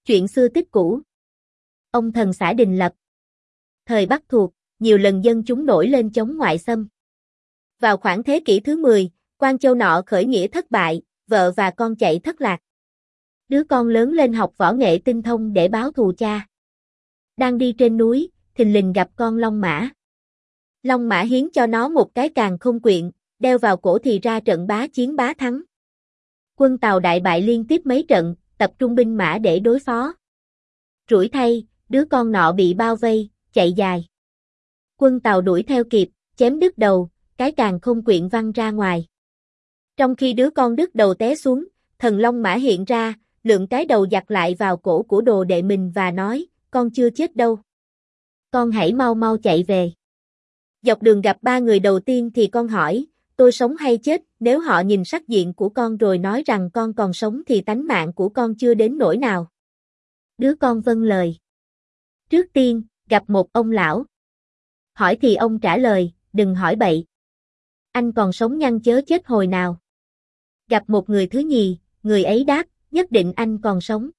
Chuyện xưa tích cũ. Ông thần xã Đình Lập. Thời Bắc thuộc, nhiều lần dân chúng nổi lên chống ngoại xâm. Vào khoảng thế kỷ thứ 10, Quan Châu nọ khởi nghĩa thất bại, vợ và con chạy thất lạc. Đứa con lớn lên học võ nghệ tinh thông để báo thù cha. Đang đi trên núi, thình lình gặp con Long Mã. Long Mã hiến cho nó một cái càn khôn quyện, đeo vào cổ thì ra trận bá chiến bá thắng. Quân Tàu đại bại liên tiếp mấy trận, tập trung binh mã để đối phó. Rủi thay, đứa con nọ bị bao vây, chạy dài. Quân Tàu đuổi theo kịp, chém đứt đầu, cái càn khôn quyện văng ra ngoài. Trong khi đứa con đứt đầu té xuống, thần Long Mã hiện ra, lượm cái đầu giặt lại vào cổ của đồ đệ mình và nói, con chưa chết đâu. Con hãy mau mau chạy về. Dọc đường gặp ba người đầu tiên thì con hỏi, tôi sống hay chết, nếu họ nhìn sắc diện của con rồi nói rằng con còn sống thì tánh mạng của con chưa đến nỗi nào. Đứa con vâng lời. Trước tiên, gặp một ông lão. Hỏi thì ông trả lời, đừng hỏi bậy. Anh còn sống nhăn chớ chết hồi nào. Gặp một người thứ nhì, người ấy đáp, nhất định anh còn sống.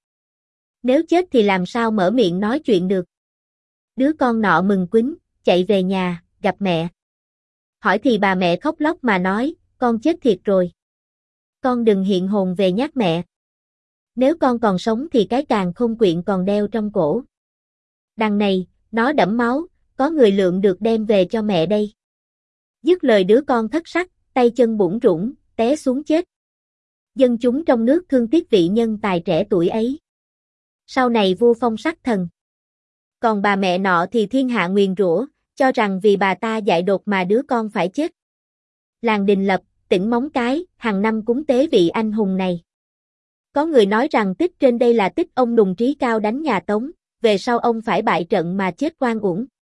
Nếu chết thì làm sao mở miệng nói chuyện được. Đứa con nọ mừng quýnh, chạy về nhà, gặp mẹ. Hỏi thì bà mẹ khóc lóc mà nói, con chết thiệt rồi. Con đừng hiện hồn về nhát mẹ. Nếu con còn sống thì cái càn khôn quyện còn đeo trong cổ. Đằng này, nó đẫm máu, có người lượm được đem về cho mẹ đây. Dứt lời đứa con thất sắc, tay chân bủn rủn, té xuống chết. Dân chúng trong nước thương tiếc vị nhân tài trẻ tuổi ấy. Sau này vua phong sắc thần. Còn bà mẹ nọ thì thiên hạ nguyền rủa, cho rằng vì bà ta dại đột mà đứa con phải chết. Làng Đình Lập, tỉnh Móng Cái, hàng năm cúng tế vị anh hùng này. Có người nói rằng tích trên đây là tích ông Nùng Trí Cao đánh nhà Tống, về sau ông phải bại trận mà chết oan uổng.